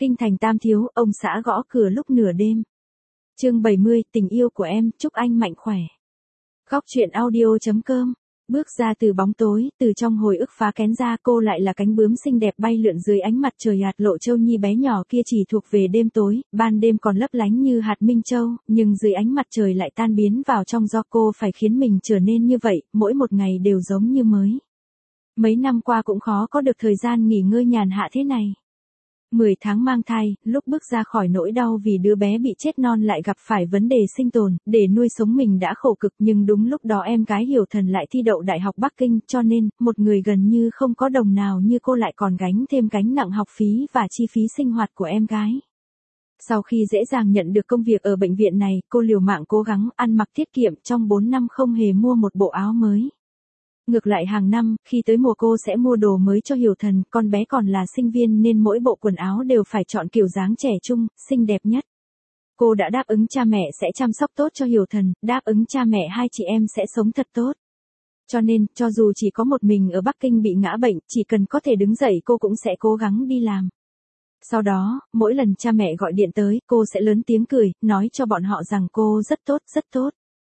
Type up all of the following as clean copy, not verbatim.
Kinh thành Tam Thiếu, ông xã gõ cửa lúc nửa đêm. Chương 70, tình yêu của em, chúc anh mạnh khỏe. Góc truyện audio.com. Bước ra từ bóng tối, từ trong hồi ức phá kén ra, cô lại là cánh bướm xinh đẹp bay lượn dưới ánh mặt trời hạt lộ châu nhi bé nhỏ kia chỉ thuộc về đêm tối, ban đêm còn lấp lánh như hạt minh châu, nhưng dưới ánh mặt trời lại tan biến vào trong do cô phải khiến mình trở nên như vậy, mỗi một ngày đều giống như mới. Mấy năm qua cũng khó có được thời gian nghỉ ngơi nhàn hạ thế này. 10 tháng mang thai, lúc bước ra khỏi nỗi đau vì đứa bé bị chết non lại gặp phải vấn đề sinh tồn, để nuôi sống mình đã khổ cực nhưng đúng lúc đó em gái Hiểu Thần lại thi đậu Đại học Bắc Kinh cho nên, một người gần như không có đồng nào như cô lại còn gánh thêm gánh nặng học phí và chi phí sinh hoạt của em gái. Sau khi dễ dàng nhận được công việc ở bệnh viện này, cô liều mạng cố gắng ăn mặc tiết kiệm trong 4 năm không hề mua một bộ áo mới. Ngược lại hàng năm, khi tới mùa cô sẽ mua đồ mới cho Hiểu Thần, con bé còn là sinh viên nên mỗi bộ quần áo đều phải chọn kiểu dáng trẻ trung, xinh đẹp nhất. Cô đã đáp ứng cha mẹ sẽ chăm sóc tốt cho Hiểu Thần, đáp ứng cha mẹ hai chị em sẽ sống thật tốt. Cho nên, cho dù chỉ có một mình ở Bắc Kinh bị ngã bệnh, chỉ cần có thể đứng dậy cô cũng sẽ cố gắng đi làm. Sau đó, mỗi lần cha mẹ gọi điện tới, cô sẽ lớn tiếng cười, nói cho bọn họ rằng cô rất tốt, rất tốt.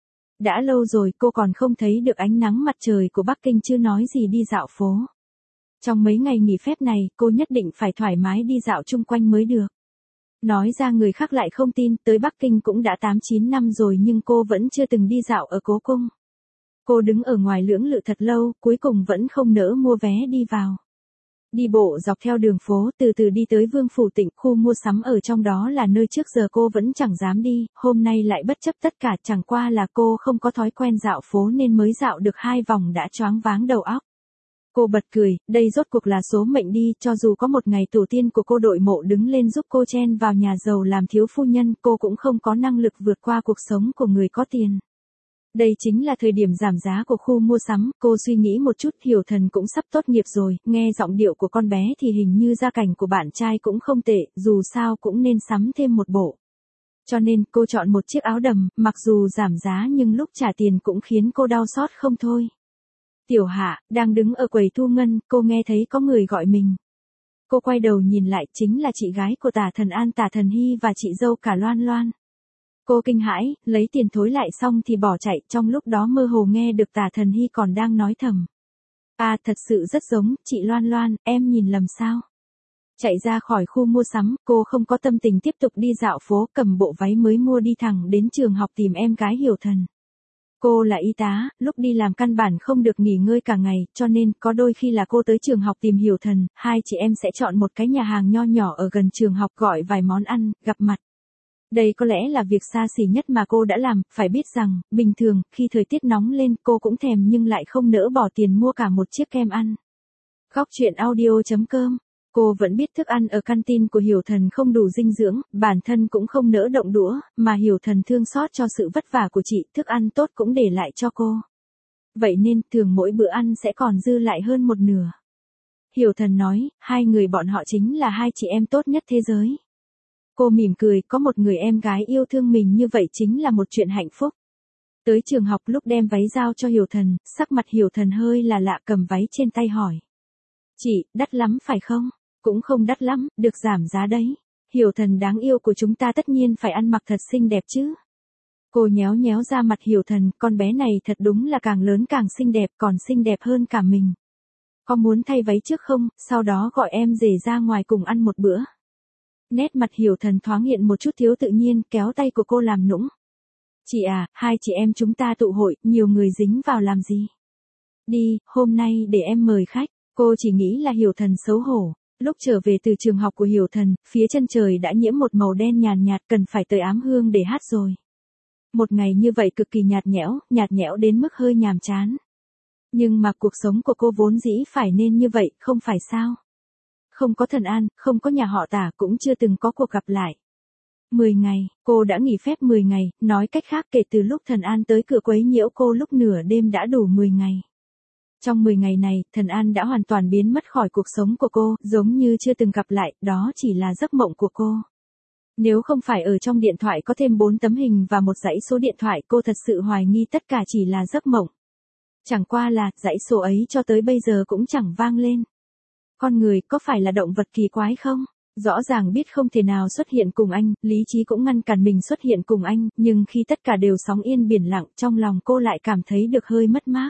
Đã lâu rồi cô còn không thấy được ánh nắng mặt trời của Bắc Kinh chưa nói gì đi dạo phố. Trong mấy ngày nghỉ phép này, cô nhất định phải thoải mái đi dạo chung quanh mới được. Nói ra người khác lại không tin, tới Bắc Kinh cũng đã 8-9 năm rồi nhưng cô vẫn chưa từng đi dạo ở Cố Cung. Cô đứng ở ngoài lưỡng lự thật lâu, cuối cùng vẫn không nỡ mua vé đi vào. Đi bộ dọc theo đường phố từ từ đi tới Vương Phủ Tịnh, khu mua sắm ở trong đó là nơi trước giờ cô vẫn chẳng dám đi, hôm nay lại bất chấp tất cả, chẳng qua là cô không có thói quen dạo phố nên mới dạo được 2 vòng đã choáng váng đầu óc. Cô bật cười, đây rốt cuộc là số mệnh đi, cho dù có một ngày tổ tiên của cô đội mộ đứng lên giúp cô chen vào nhà giàu làm thiếu phu nhân, cô cũng không có năng lực vượt qua cuộc sống của người có tiền. Đây chính là thời điểm giảm giá của khu mua sắm, cô suy nghĩ một chút, Hiểu Thần cũng sắp tốt nghiệp rồi, nghe giọng điệu của con bé thì hình như gia cảnh của bạn trai cũng không tệ, dù sao cũng nên sắm thêm một bộ. Cho nên, cô chọn một chiếc áo đầm, mặc dù giảm giá nhưng lúc trả tiền cũng khiến cô đau xót không thôi. Tiểu Hạ, đang đứng ở quầy thu ngân, cô nghe thấy có người gọi mình. Cô quay đầu nhìn lại, chính là chị gái của Tả Thần An Tả Thần Hy và chị dâu cả Loan Loan. Cô kinh hãi, lấy tiền thối lại xong thì bỏ chạy, trong lúc đó mơ hồ nghe được Tả Thần Hy còn đang nói thầm. À, thật sự rất giống, chị Loan Loan, em nhìn lầm sao? Chạy ra khỏi khu mua sắm, cô không có tâm tình tiếp tục đi dạo phố, cầm bộ váy mới mua đi thẳng đến trường học tìm em gái Hiểu Thần. Cô là y tá, lúc đi làm căn bản không được nghỉ ngơi cả ngày, cho nên có đôi khi là cô tới trường học tìm Hiểu Thần, hai chị em sẽ chọn một cái nhà hàng nho nhỏ ở gần trường học gọi vài món ăn, gặp mặt. Đây có lẽ là việc xa xỉ nhất mà cô đã làm, phải biết rằng, bình thường, khi thời tiết nóng lên cô cũng thèm nhưng lại không nỡ bỏ tiền mua cả một chiếc kem ăn. Góc truyện audio.com. Cô vẫn biết thức ăn ở canteen của Hiểu Thần không đủ dinh dưỡng, bản thân cũng không nỡ động đũa, mà Hiểu Thần thương xót cho sự vất vả của chị, thức ăn tốt cũng để lại cho cô. Vậy nên, thường mỗi bữa ăn sẽ còn dư lại hơn một nửa. Hiểu Thần nói, hai người bọn họ chính là hai chị em tốt nhất thế giới. Cô mỉm cười, có một người em gái yêu thương mình như vậy chính là một chuyện hạnh phúc. Tới trường học lúc đem váy giao cho Hiểu Thần, sắc mặt Hiểu Thần hơi là lạ, cầm váy trên tay hỏi. Chị, đắt lắm phải không? Cũng không đắt lắm, được giảm giá đấy. Hiểu Thần đáng yêu của chúng ta tất nhiên phải ăn mặc thật xinh đẹp chứ. Cô nhéo nhéo ra mặt Hiểu Thần, con bé này thật đúng là càng lớn càng xinh đẹp, còn xinh đẹp hơn cả mình. Có muốn thay váy trước không, sau đó gọi em rể ra ngoài cùng ăn một bữa. Nét mặt Hiểu Thần thoáng hiện một chút thiếu tự nhiên, kéo tay của cô làm nũng. Chị à, hai chị em chúng ta tụ hội, nhiều người dính vào làm gì? Đi, hôm nay để em mời khách. Cô chỉ nghĩ là Hiểu Thần xấu hổ. Lúc trở về từ trường học của Hiểu Thần, phía chân trời đã nhiễm một màu đen nhàn nhạt, cần phải tới Ám Hương để hát rồi. Một ngày như vậy cực kỳ nhạt nhẽo đến mức hơi nhàm chán. Nhưng mà cuộc sống của cô vốn dĩ phải nên như vậy, không phải sao? Không có Thần An, không có nhà họ Tả, cũng chưa từng có cuộc gặp lại. 10 ngày, cô đã nghỉ phép 10 ngày, nói cách khác kể từ lúc Thần An tới cửa quấy nhiễu cô lúc nửa đêm đã đủ 10 ngày. Trong 10 ngày này, Thần An đã hoàn toàn biến mất khỏi cuộc sống của cô, giống như chưa từng gặp lại, đó chỉ là giấc mộng của cô. Nếu không phải ở trong điện thoại có thêm 4 tấm hình và một dãy số điện thoại, cô thật sự hoài nghi tất cả chỉ là giấc mộng. Chẳng qua là, dãy số ấy cho tới bây giờ cũng chẳng vang lên. Con người có phải là động vật kỳ quái không? Rõ ràng biết không thể nào xuất hiện cùng anh, lý trí cũng ngăn cản mình xuất hiện cùng anh, nhưng khi tất cả đều sóng yên biển lặng, trong lòng cô lại cảm thấy được hơi mất mát.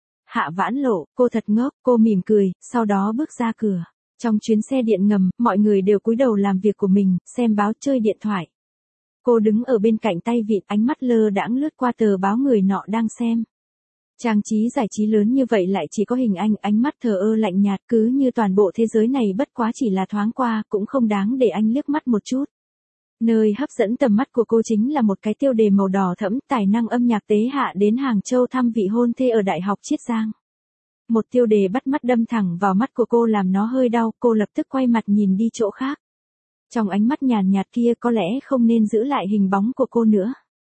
Hạ Vãn Lộ, cô thật ngốc, cô mỉm cười, sau đó bước ra cửa. Trong chuyến xe điện ngầm, mọi người đều cúi đầu làm việc của mình, xem báo chơi điện thoại. Cô đứng ở bên cạnh tay vịn, ánh mắt lơ đãng lướt qua tờ báo người nọ đang xem. Trang trí giải trí lớn như vậy lại chỉ có hình anh, ánh mắt thờ ơ lạnh nhạt, cứ như toàn bộ thế giới này bất quá chỉ là thoáng qua, cũng không đáng để anh liếc mắt một chút. Nơi hấp dẫn tầm mắt của cô chính là một cái tiêu đề màu đỏ thẫm, tài năng âm nhạc Tế Hạ đến Hàng Châu thăm vị hôn thê ở Đại học Chiết Giang. Một tiêu đề bắt mắt đâm thẳng vào mắt của cô làm nó hơi đau, cô lập tức quay mặt nhìn đi chỗ khác. Trong ánh mắt nhàn nhạt kia có lẽ không nên giữ lại hình bóng của cô nữa.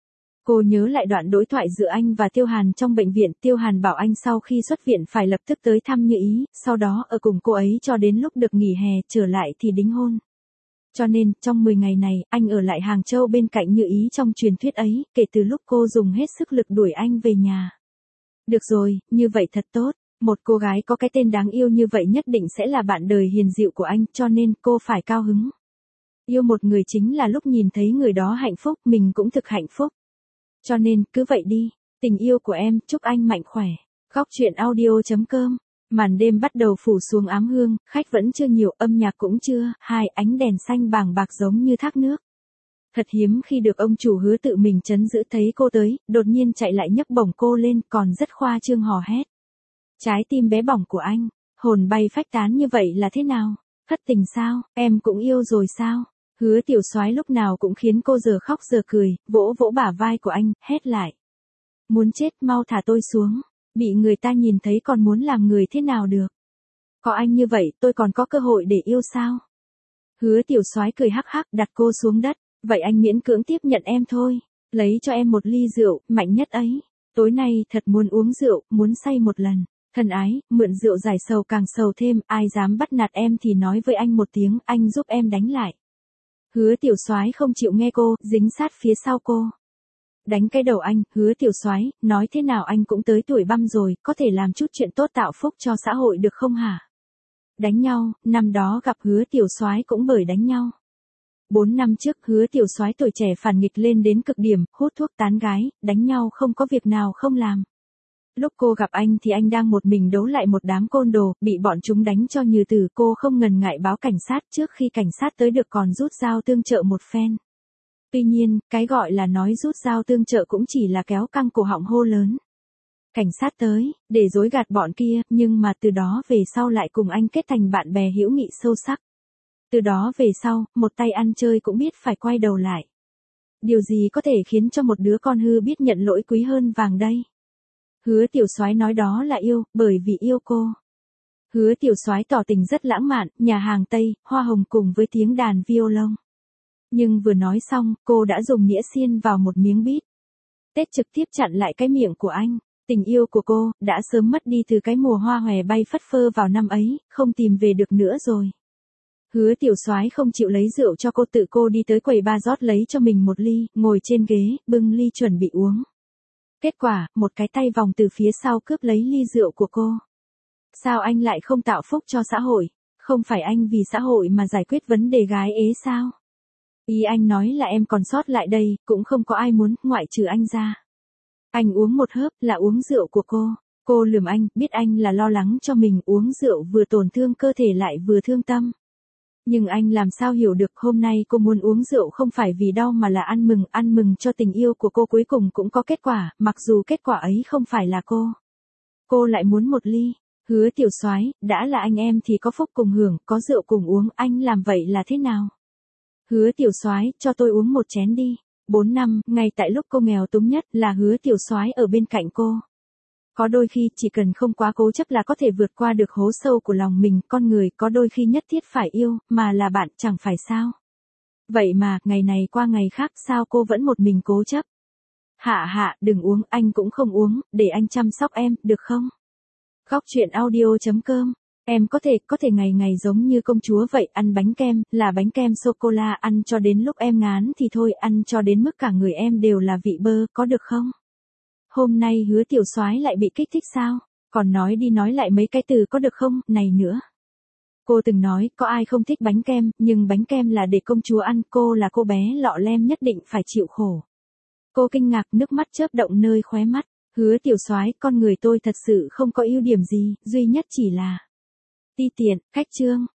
Cô nhớ lại đoạn đối thoại giữa anh và Tiêu Hàn trong bệnh viện, Tiêu Hàn bảo anh sau khi xuất viện phải lập tức tới thăm Như Ý, sau đó ở cùng cô ấy cho đến lúc được nghỉ hè, trở lại thì đính hôn. Cho nên, trong 10 ngày này, anh ở lại Hàng Châu bên cạnh Như Ý trong truyền thuyết ấy, kể từ lúc cô dùng hết sức lực đuổi anh về nhà. Được rồi, như vậy thật tốt, một cô gái có cái tên đáng yêu như vậy nhất định sẽ là bạn đời hiền dịu của anh, cho nên cô phải cao hứng. Yêu một người chính là lúc nhìn thấy người đó hạnh phúc, mình cũng thực hạnh phúc. Cho nên, cứ vậy đi, tình yêu của em, chúc anh mạnh khỏe. Góc truyện audio.com. Màn đêm bắt đầu phủ xuống ám hương, khách vẫn chưa nhiều, âm nhạc cũng chưa, hai ánh đèn xanh bàng bạc giống như thác nước. Thật hiếm khi được ông chủ Hứa tự mình trấn giữ thấy cô tới, đột nhiên chạy lại nhấc bổng cô lên, còn rất khoa trương hò hét. Trái tim bé bỏng của anh, hồn bay phách tán như vậy là thế nào? Thất tình sao, em cũng yêu rồi sao? Hứa Tiểu Soái lúc nào cũng khiến cô giờ khóc giờ cười, vỗ vỗ bả vai của anh, hét lại. Muốn chết, mau thả tôi xuống, bị người ta nhìn thấy còn muốn làm người thế nào được. Có anh như vậy tôi còn có cơ hội để yêu sao? Hứa Tiểu Soái cười hắc hắc đặt cô xuống đất, vậy anh miễn cưỡng tiếp nhận em thôi, lấy cho em một ly rượu, mạnh nhất ấy. Tối nay thật muốn uống rượu, muốn say một lần. Thân ái, mượn rượu giải sầu càng sầu thêm, ai dám bắt nạt em thì nói với anh một tiếng, anh giúp em đánh lại. Hứa Tiểu Soái không chịu nghe cô, dính sát phía sau cô. Đánh cái đầu anh, Hứa Tiểu Soái, nói thế nào anh cũng tới tuổi băm rồi, có thể làm chút chuyện tốt tạo phúc cho xã hội được không hả? Đánh nhau, năm đó gặp Hứa Tiểu Soái cũng bởi đánh nhau. 4 năm trước Hứa Tiểu Soái tuổi trẻ phản nghịch lên đến cực điểm, hút thuốc tán gái, đánh nhau không có việc nào không làm. Lúc cô gặp anh thì anh đang một mình đấu lại một đám côn đồ, bị bọn chúng đánh cho như tử, cô không ngần ngại báo cảnh sát, trước khi cảnh sát tới được còn rút dao tương trợ một phen. Tuy nhiên, cái gọi là nói rút dao tương trợ cũng chỉ là kéo căng cổ họng hô lớn. Cảnh sát tới, để dối gạt bọn kia, nhưng mà từ đó về sau lại cùng anh kết thành bạn bè hữu nghị sâu sắc. Từ đó về sau, một tay ăn chơi cũng biết phải quay đầu lại. Điều gì có thể khiến cho một đứa con hư biết nhận lỗi quý hơn vàng đây? Hứa Tiểu Soái nói đó là yêu, bởi vì yêu cô. Hứa Tiểu Soái tỏ tình rất lãng mạn, nhà hàng Tây, hoa hồng cùng với tiếng đàn violon. Nhưng vừa nói xong, cô đã dùng nĩa xiên vào một miếng bít tết trực tiếp chặn lại cái miệng của anh. Tình yêu của cô, đã sớm mất đi từ cái mùa hoa hòe bay phất phơ vào năm ấy, không tìm về được nữa rồi. Hứa Tiểu Soái không chịu lấy rượu cho cô, tự cô đi tới quầy bar rót lấy cho mình một ly, ngồi trên ghế, bưng ly chuẩn bị uống. Kết quả, một cái tay vòng từ phía sau cướp lấy ly rượu của cô. Sao anh lại không tạo phúc cho xã hội? Không phải anh vì xã hội mà giải quyết vấn đề gái ế sao? Ý anh nói là em còn sót lại đây, cũng không có ai muốn, ngoại trừ anh ra. Anh uống một hớp là uống rượu của cô. Cô lườm anh, biết anh là lo lắng cho mình, uống rượu vừa tổn thương cơ thể lại vừa thương tâm. Nhưng anh làm sao hiểu được hôm nay cô muốn uống rượu không phải vì đau mà là ăn mừng cho tình yêu của cô cuối cùng cũng có kết quả, mặc dù kết quả ấy không phải là cô. Cô lại muốn một ly. Hứa Tiểu Soái, đã là anh em thì có phúc cùng hưởng, có rượu cùng uống, anh làm vậy là thế nào? Hứa Tiểu Soái, cho tôi uống một chén đi. 4 năm, ngay tại lúc cô nghèo túng nhất là Hứa Tiểu Soái ở bên cạnh cô. Có đôi khi chỉ cần không quá cố chấp là có thể vượt qua được hố sâu của lòng mình, con người có đôi khi nhất thiết phải yêu, mà là bạn chẳng phải sao. Vậy mà, ngày này qua ngày khác sao cô vẫn một mình cố chấp. Hạ, đừng uống, anh cũng không uống, để anh chăm sóc em, được không? Góc truyện audio.com. Em có thể ngày ngày giống như công chúa vậy, ăn bánh kem, là bánh kem sô-cô-la, ăn cho đến lúc em ngán thì thôi, ăn cho đến mức cả người em đều là vị bơ, có được không? Hôm nay Hứa Tiểu Soái lại bị kích thích sao? Còn nói đi nói lại mấy cái từ có được không, này nữa. Cô từng nói, có ai không thích bánh kem, nhưng bánh kem là để công chúa ăn, cô là cô bé lọ lem nhất định phải chịu khổ. Cô kinh ngạc, nước mắt chớp động nơi khóe mắt. Hứa Tiểu Soái, con người tôi thật sự không có ưu điểm gì, duy nhất chỉ là ti tiện, khách trương.